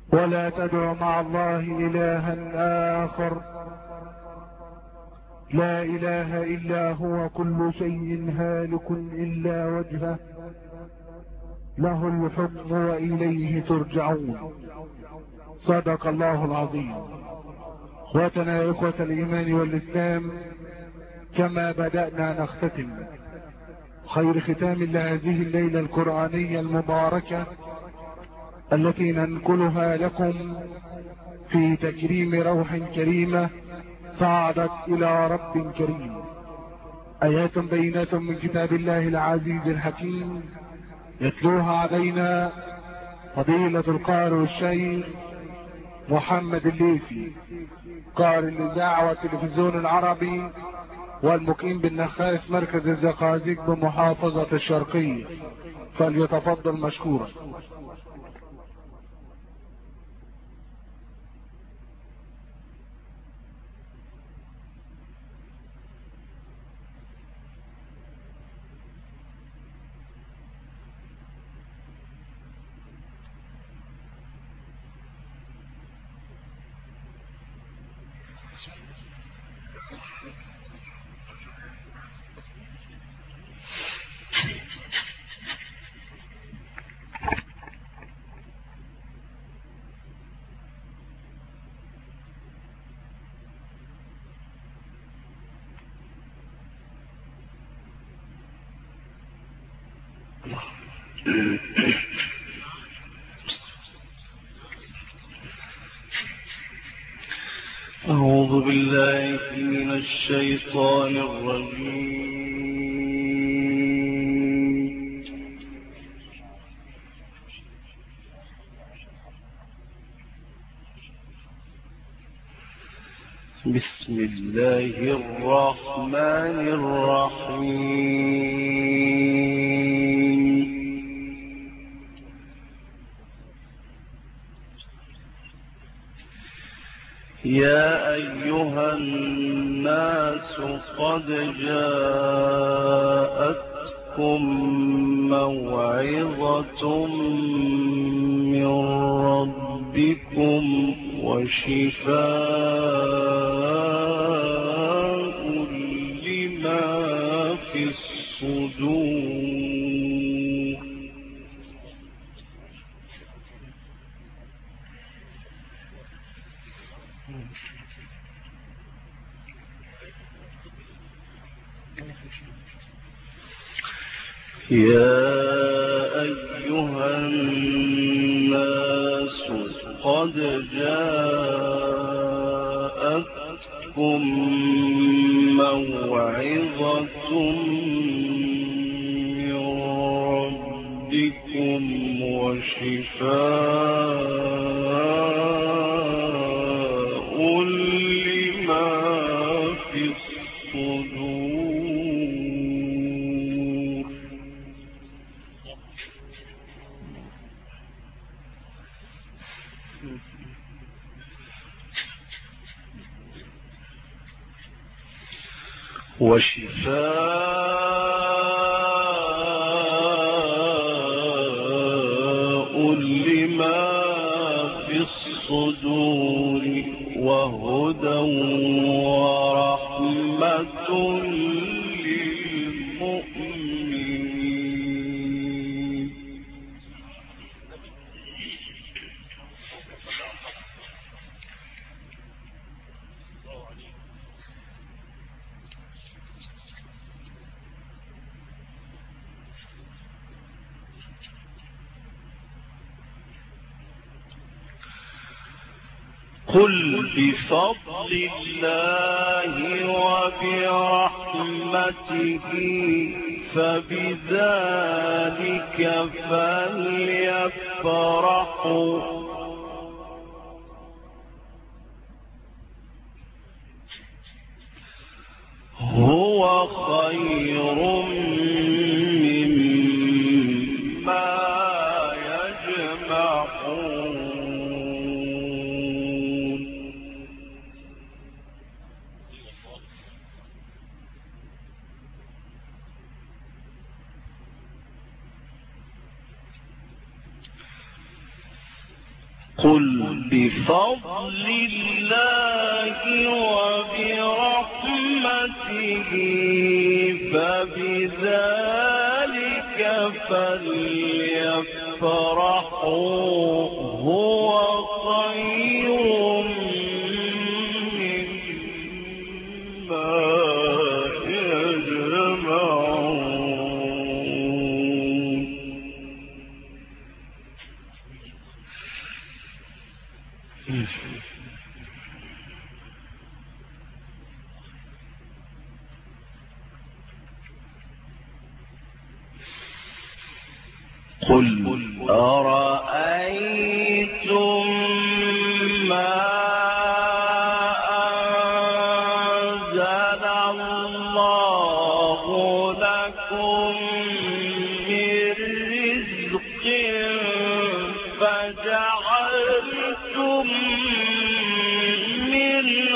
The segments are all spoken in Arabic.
ولا تدع مع الله إلها آخر لا إله إلا هو، كل شيء هالك إلا وجهه، له الحكم وإليه ترجعون. صدق الله العظيم. اخواتنا يا إخوة الإيمان والإسلام، كما بدأنا نختتم، خير ختام لهذه الليلة القرآنية المباركة التي ننقلها لكم في تكريم روح كريمة صعدت إلى رب كريم. آيات بينات من كتاب الله العزيز الحكيم، يتلوها علينا فضيلة القارئ الشيخ محمد الليثي، قارئ الإذاعة والتلفزيون العربي، والمقيم بالنخاس مركز الزقازيق بمحافظة الشرقية، فليتفضل مشكورا. أعوذ بالله من الشيطان الرجيم. بسم الله الرحمن الرحيم. يا أيها الناس قد جاءتكم موعظة من ربكم وشفاء لما في الصدور. يا أيها الناس قد جاءتكم موعظة من ربكم وشفاء لما في الصدور. وشفاء لما في الصدور وهدى ورحمة للمؤمنين. قل بفضل الله وبرحمته فبذلك فليفرحوا هو خير مما يجمعون. قل بفضل الله وبرحمته فبذلك فليفرحوا هو خير مما يجمعون. قل أرأيتم ما أنزل الله لكم من رزق فجعلتم منه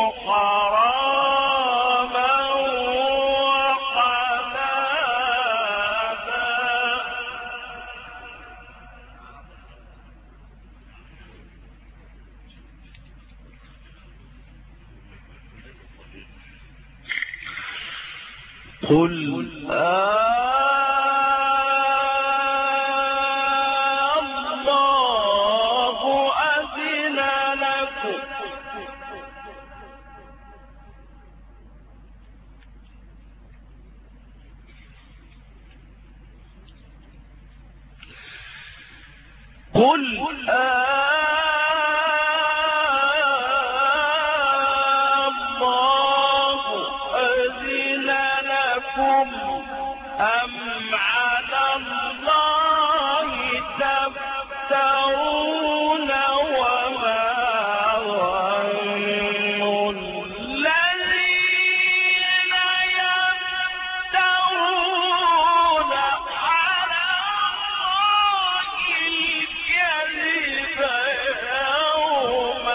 حراما قل الله أذن لكم قل أم على الله تفترون وما ظن الذين يفترون على الله الكذب يوم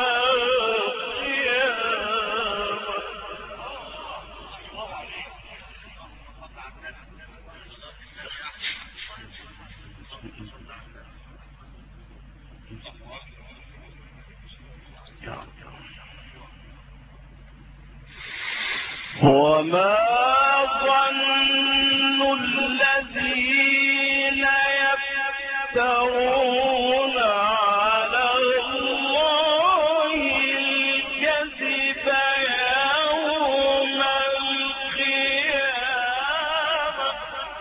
وما ظن الذين يفترون على الله الكذب يوم القيامة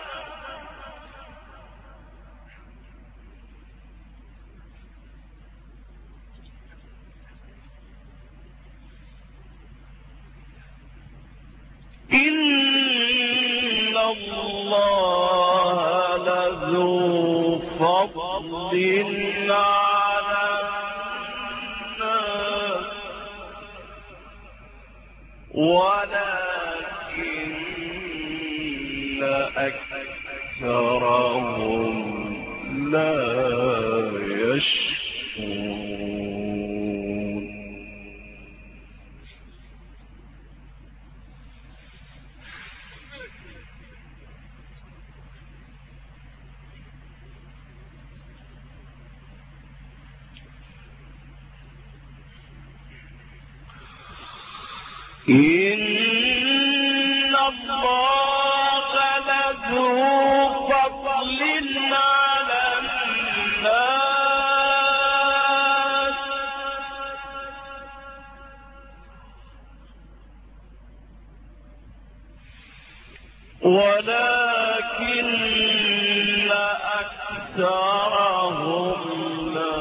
إن الله لذو فضل على الناس ولكن أكثرهم لا يشكرون. إن الله لذو فضل على الناس ولكن أكثرهم لا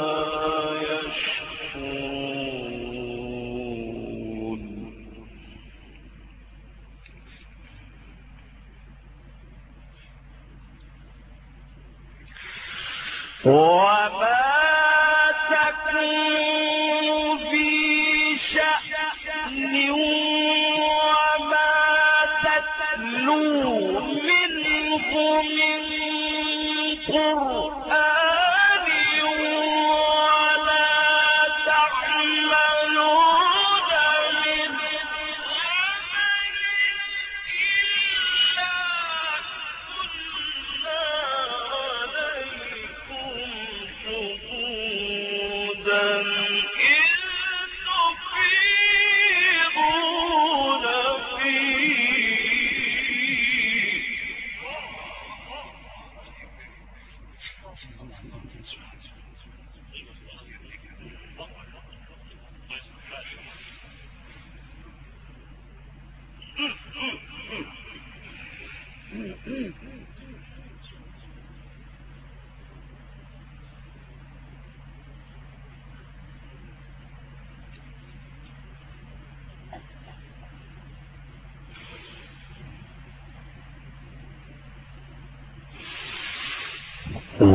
يشكرون. وما تكون في شأن وما تتلو منه من قرآن ولا تعملون من عمل إلا كنا عليكم شهودا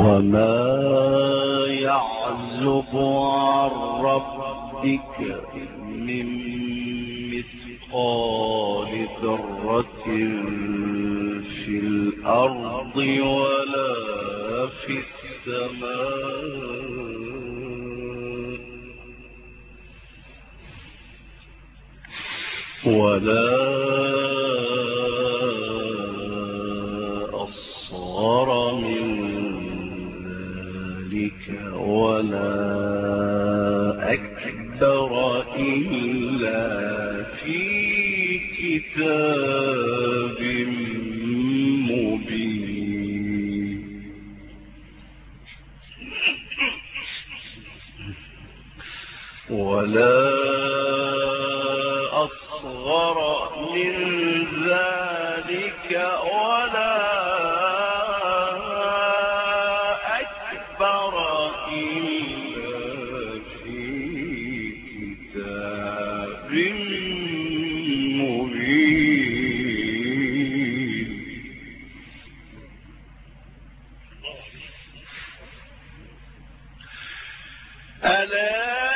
وما يعزب عن ربك من مثقال ذرة في الأرض ولا في السماء ولا أصغر من ذلك ولا أكبر إلا في كتاب مبين ولا أصغر من ذلك ولا أكبر إلا في كتاب مبين ألا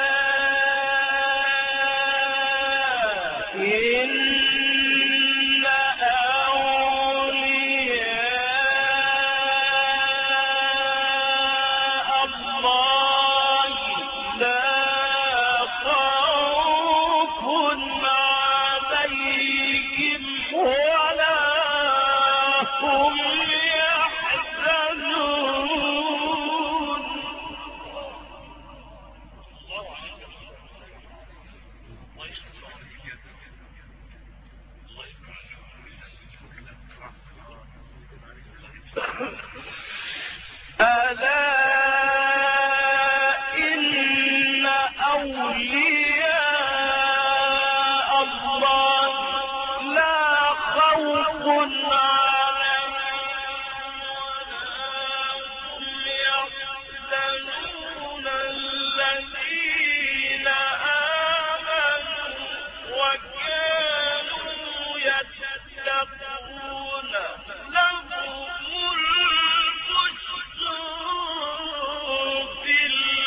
إن أولياء الله لا خوف عليهم ولا هم يحزنون الذين آمنوا وكانوا يتقون لهم في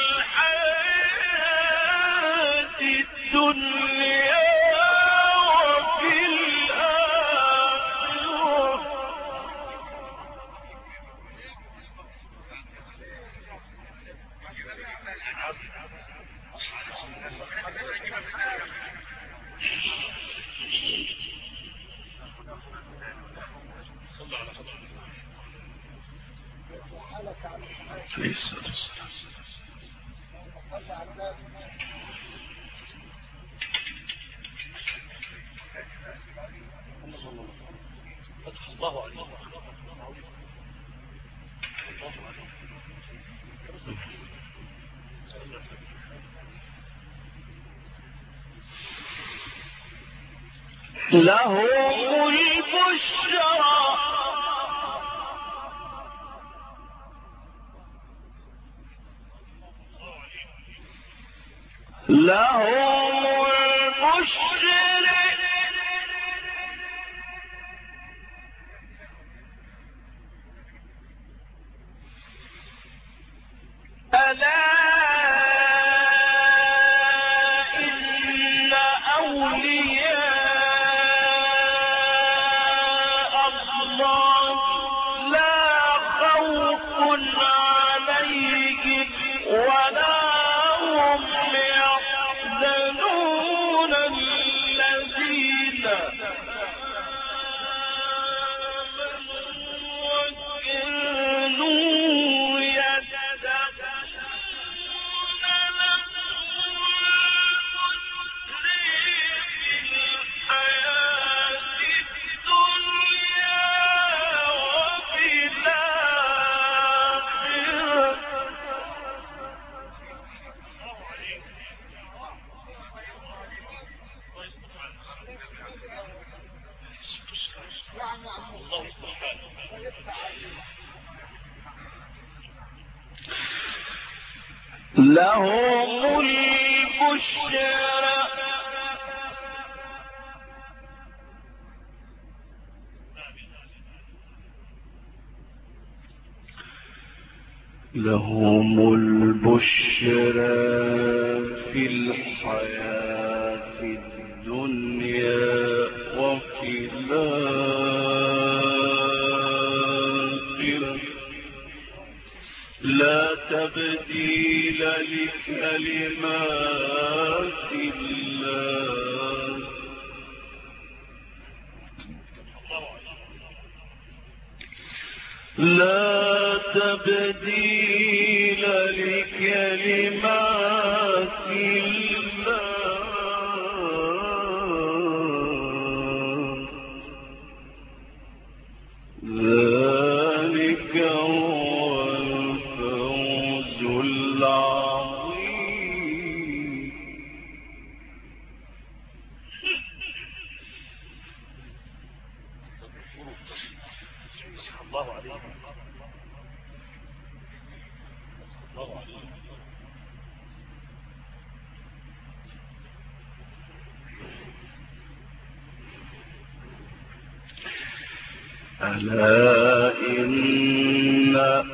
الحياة الدنيا وفي الآخرة لهم البشرى لهم البشرى ألا إن أولياء الله لا خوف عليهم ولا هم يحزنون الذين آمنوا وكانوا يتقون لهم الحياة الدنيا وفي لهم البشرى لهم البشرى في الحياة الدنيا وفي الآخرة لا تبديل لكلمات الله لا تبديل لكلمات الله ذلك هو الفوز العظيم. الله عليك الله عليك. ألا إن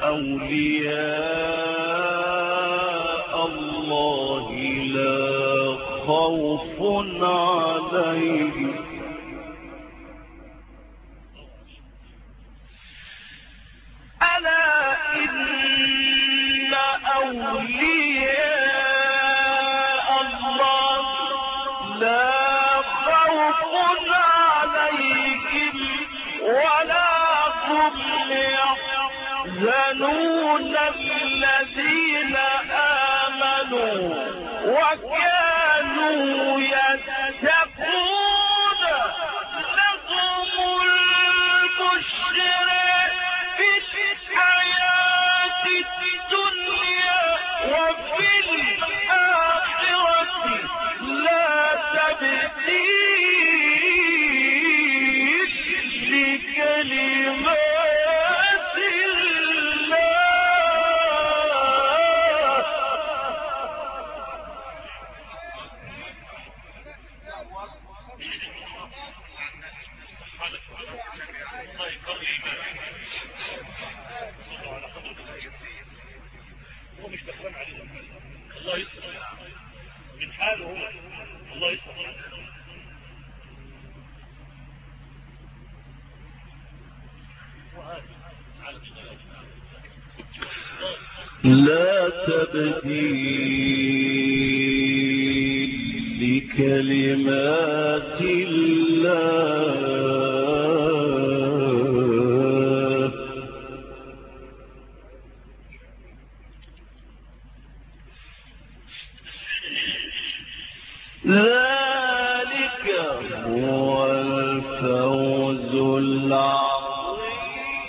أولياء الله لا خوف عليهم ألا إن أولياء الله لا خوف عليهم ولا هم يحزنون الذين آمنوا وكانوا يتقون لهم البشرى في الحياة الدنيا وفي الآخرة لا تبديل لكلمات الله. هو مش دخلان عليه الله يصلح من حاله هو الله يصلح. لا تبديل لكلمات الله ذلك هو الفوز العظيم.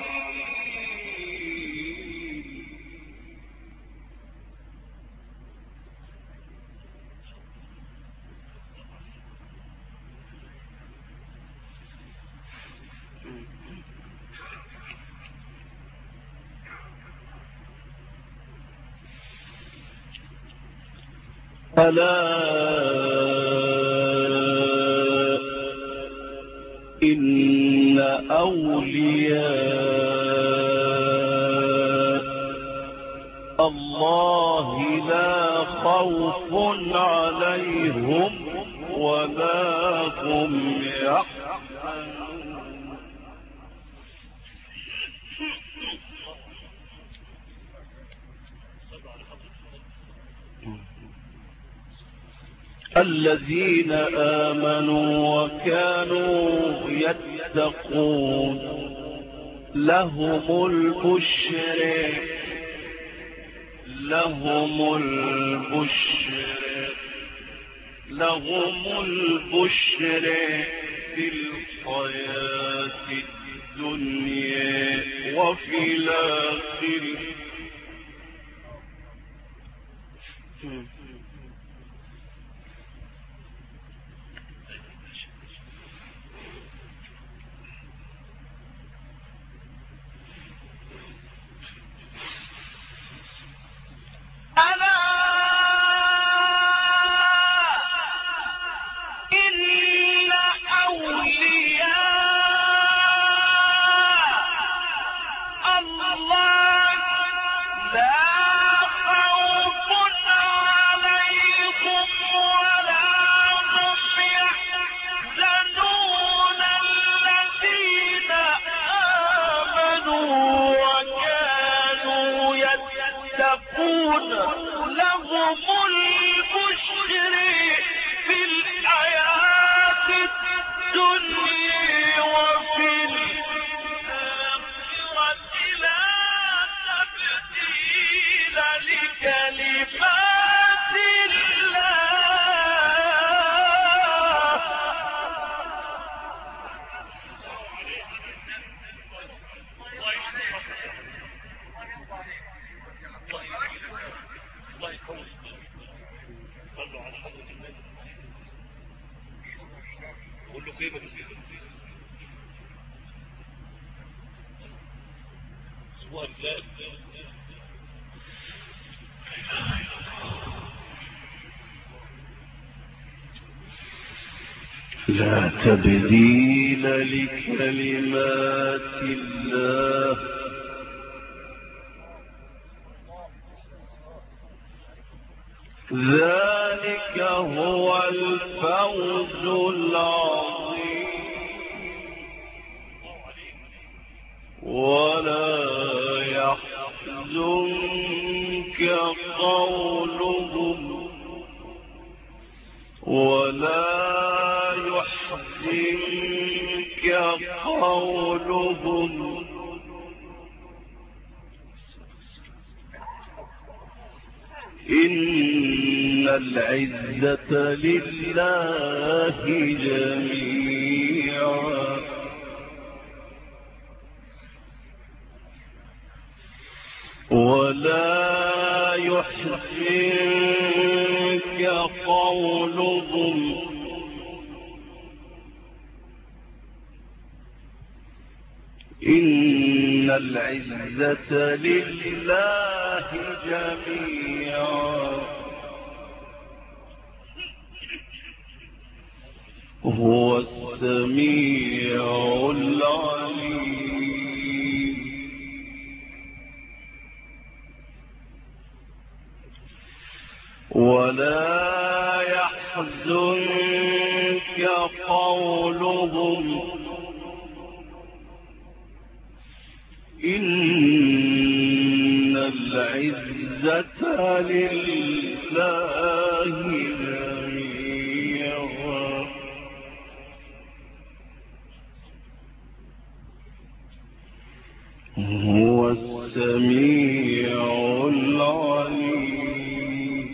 ألا إن أولياء الله لا خوف عليهم ولا هم يحزنون الذين آمنوا وكانوا يتقون لهم البشر لهم البشر في الحياة الدنيا وفي الآخرة ألا إن أولياء الله لا البشر في الحياة الدنيا وفي الآخرة لا تبديل لكلمات الله يقول صلوا على حضرة النبي. قول له كيف بسيطة سؤال لا تبديل لكلمات الله ذلك هو الفوز العظيم ولا يحزنك قولهم إن العزة لله جميعا ولا يحزنك قولهم إن العزة لله جميعا هو السميع العليم ولا يحزنك قولهم إن العزة لله جميعا هو السميع العليم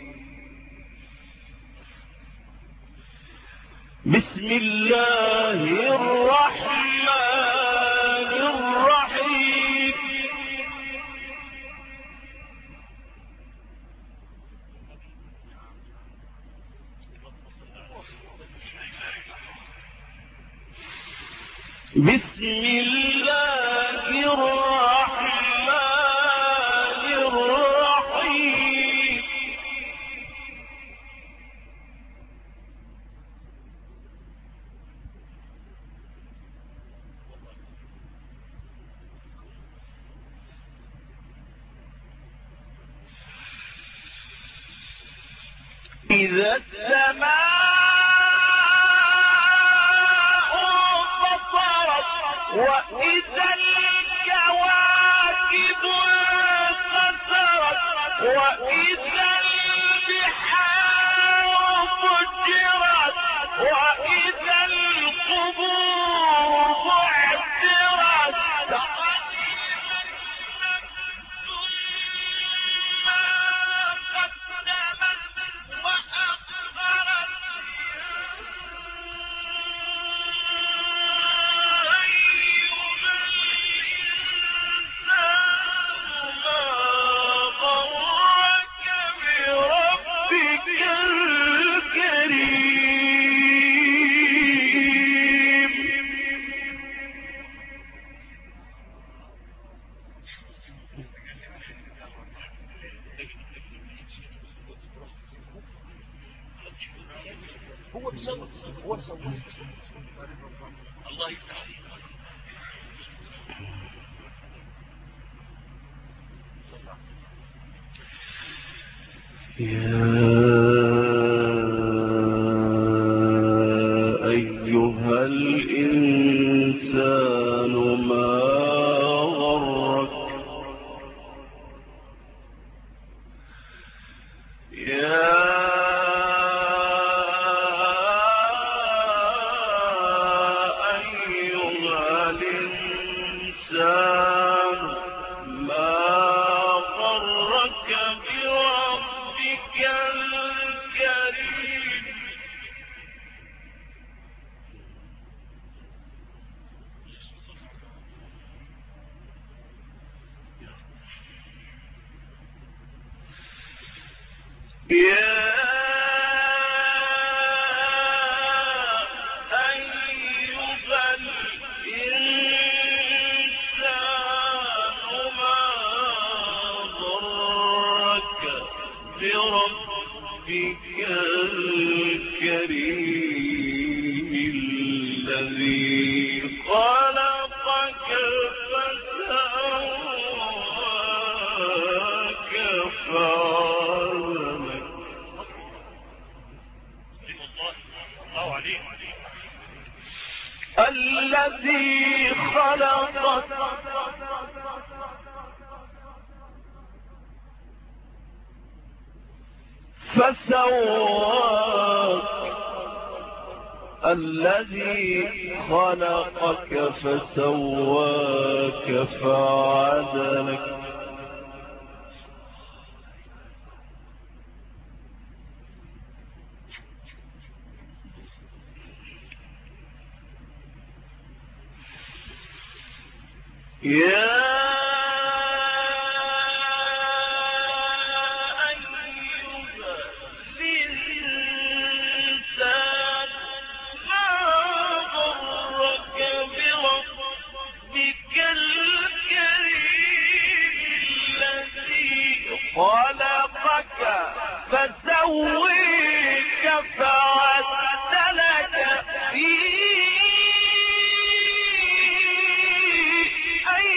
بسم الله الرحمن الرحيم بسم الله الرحمن الرحيم إذا السماء انفطرت وإذا الكواكب انتثرت وإذا البحار فجرت وإذا القبور بعثرت الله يفتح يا أيها الإنسان ما غرك الذي خلقك فسواك الذي خلقك فسواك فعدلك خلقك فسويك فعدلك في أي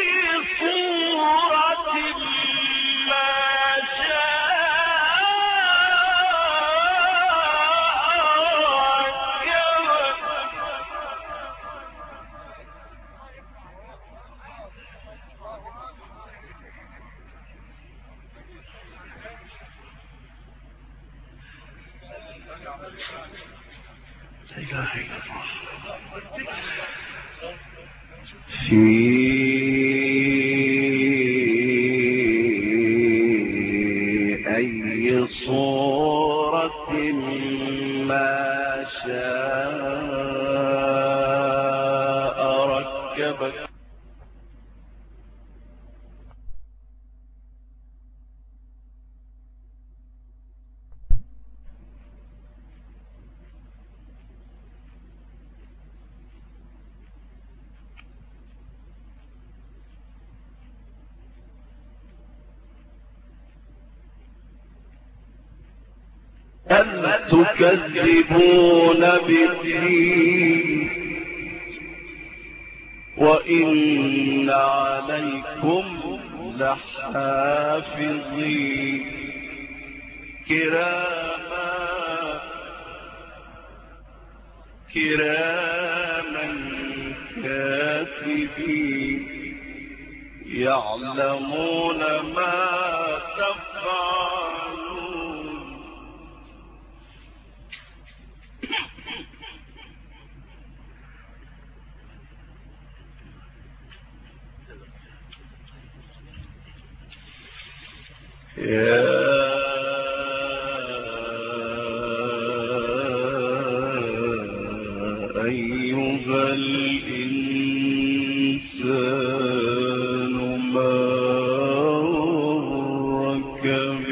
صورة ما شاء ركبك لا إله إلا الله في أي صورة ما شاء ركبك أم تكذبون بالدين وإن عليكم لحافظين كراما كاتبين يعلمون ما تفعلون يا أيها الإنسان ما غرك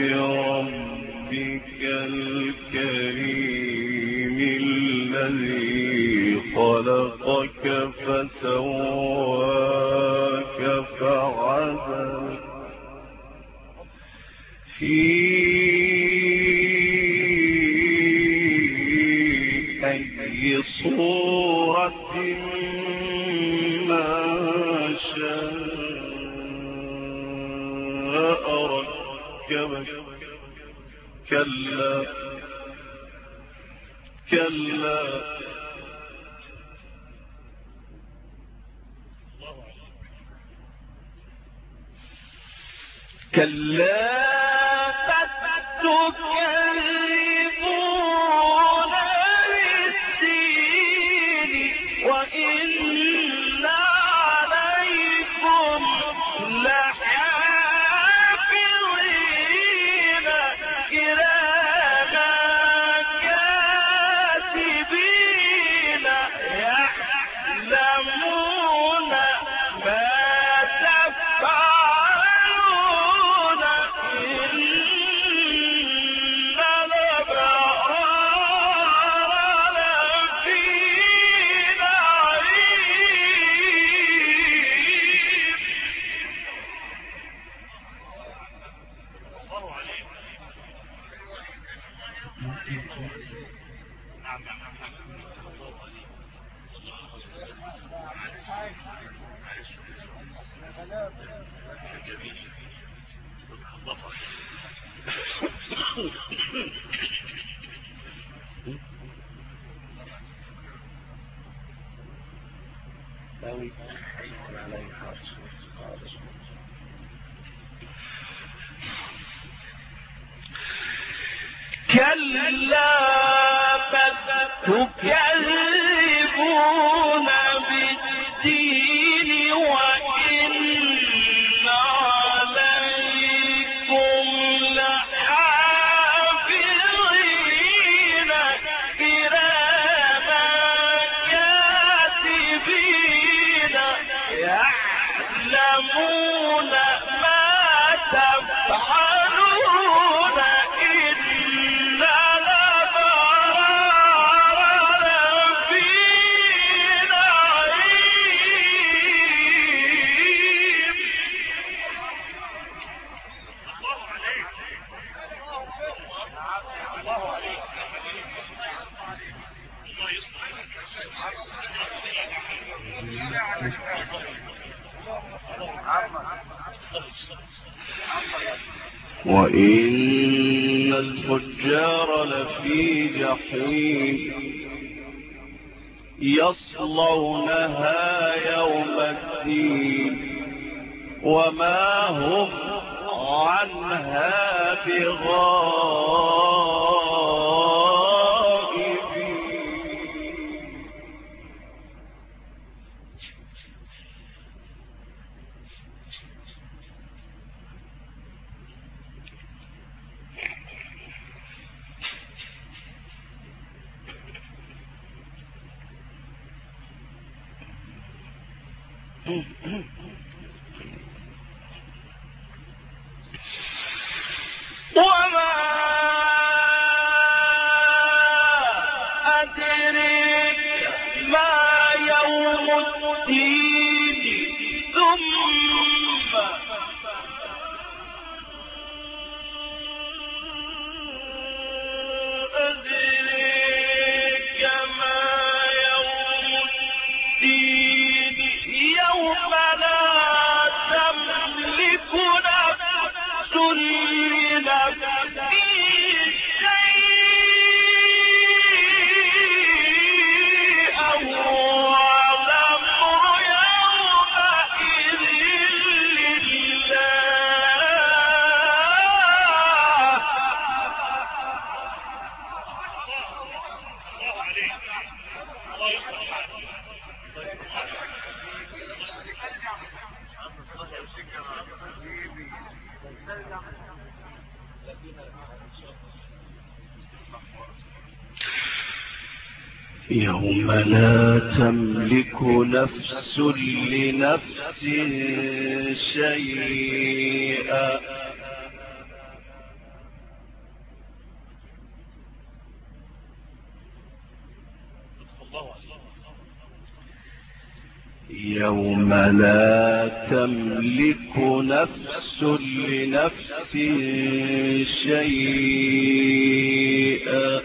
بربك الكريم الذي خلقك فسواك فعدلك في أي صورة ما شاء ركبك كلا كلا تكذبون بالدين وإن عليكم لحافظين كراما كاتبين يعلمون ما تفعلون إن الأبرار لفي نعيم. الله عليك. نعم نعم نعم. الله عليك. جميل. بطل. كلا بل تكذبون بالدين وإن عليكم لحافظين كراما كاتبين يعلمون ما تفعلون إن الأبرار لفي نعيم. الله عليك. الله عليك. الله يصلح. وإن الفجار لفي جحيم يصلونها يوم الدين وما هم عنها بغائبين. وما أدريك ما يوم الدين ثم أدريك ما يوم الدين يوم لا تملك نفس لنفس شيئا والأمر يومئذ لله. الله عليك. الله يصلح. يوم لا تملك نفس لنفس شيئا يوم لا تملك نفس لنفس شيئا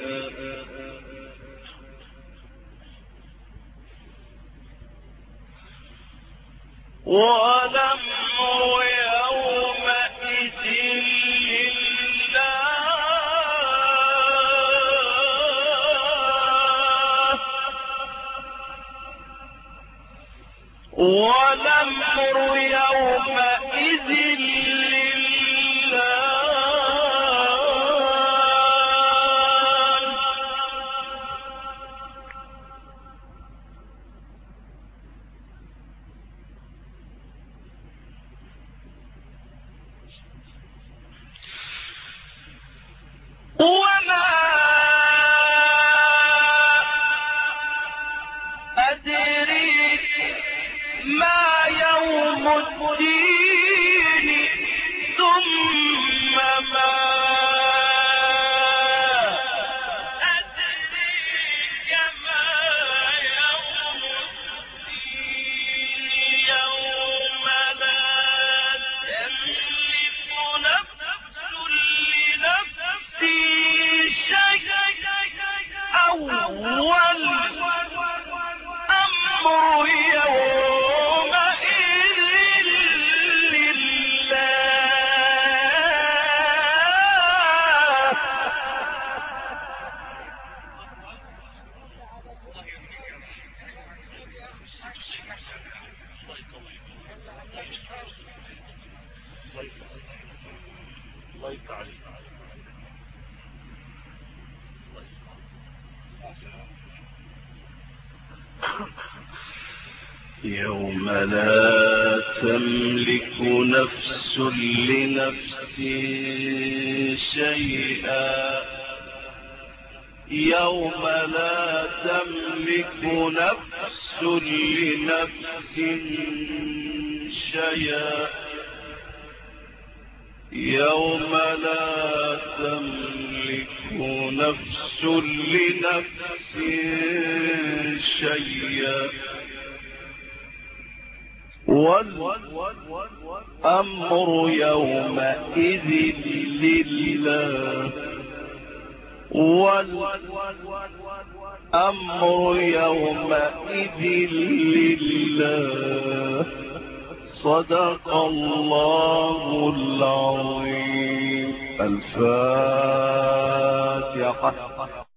والأمر يومئذ لله. والأمر يومئذ لله. يوم لا تملك نفس لنفس شيئا يوم لا تملك نفس لنفس شيئا يوم لا تملك نفس لنفس شيئا والأمر يومئذ لله والأمر يومئذ لله صدق الله العظيم. الفاتحة.